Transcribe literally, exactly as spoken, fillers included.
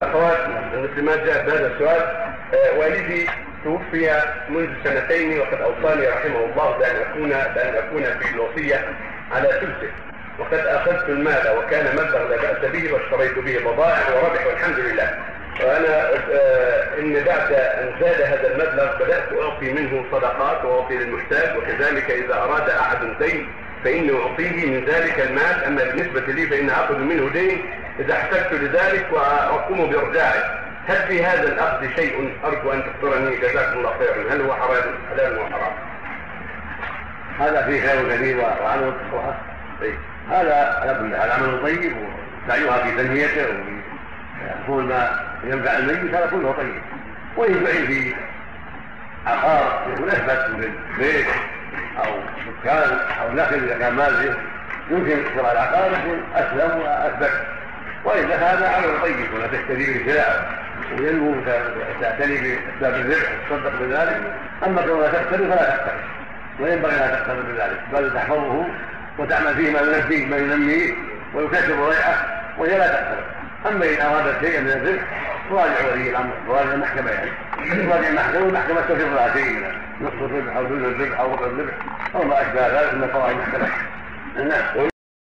أخوات المسلمات جاءت بهذا السؤال. آه والدي توفي منذ سنتين وقد أوصاني رحمه الله بأن أكون بأن أكون في الوصية على ثلثه، وقد أخذت المال وكان مبلغ لا بأس به واشتريت به بضائع وربح والحمد لله. وأنا آه إن بعد أن زاد هذا المبلغ بدأت أعطي منه صدقات وأعطي للمحتاج، وكذلك إذا أراد أحد دين فإني أعطيه من ذلك المال. أما بالنسبة لي فإن أخذ منه دين إذا احتجت لذلك وأقوم بإرجاعه. هل في هذا الأخذ شيء أرجو أن تخبرني جزاكم الله خيرا؟ هل هو حلال وحرام؟ هذا فيه خير كثير وعمل الصحة. هذا العمل طيب وسعيها في تنميته ويكون ما ينفع الميت هذا كله طيب. وإن فعل في عقار يكون أثبت مثل بيت أو دكان أو نخل إذا كان مال يمكن شراء العقار يكون أسلم وأثبت. وإذا هذا عمل طيب ولا تشتري بالسلع وينمو تعتني بأسباب الربح وتصدق بذلك. أما كونها تقترب فلا تقترب، وينبغي لا تقترب بذلك، بل تحفظه وتعمل فيه ما ينفيه ما ينميه ويكسب ريعه وهي لا تقترب. أما إن أرادت شيئا من الربح راجع ولي الأمر راجع المحكمة، يعني راجع المحكمة والمحكمة تفرض لها شيء نصف الربح أو ثلث الربح أو ربع الربح أو ما أشبه ذلك من قواعد المحكمة.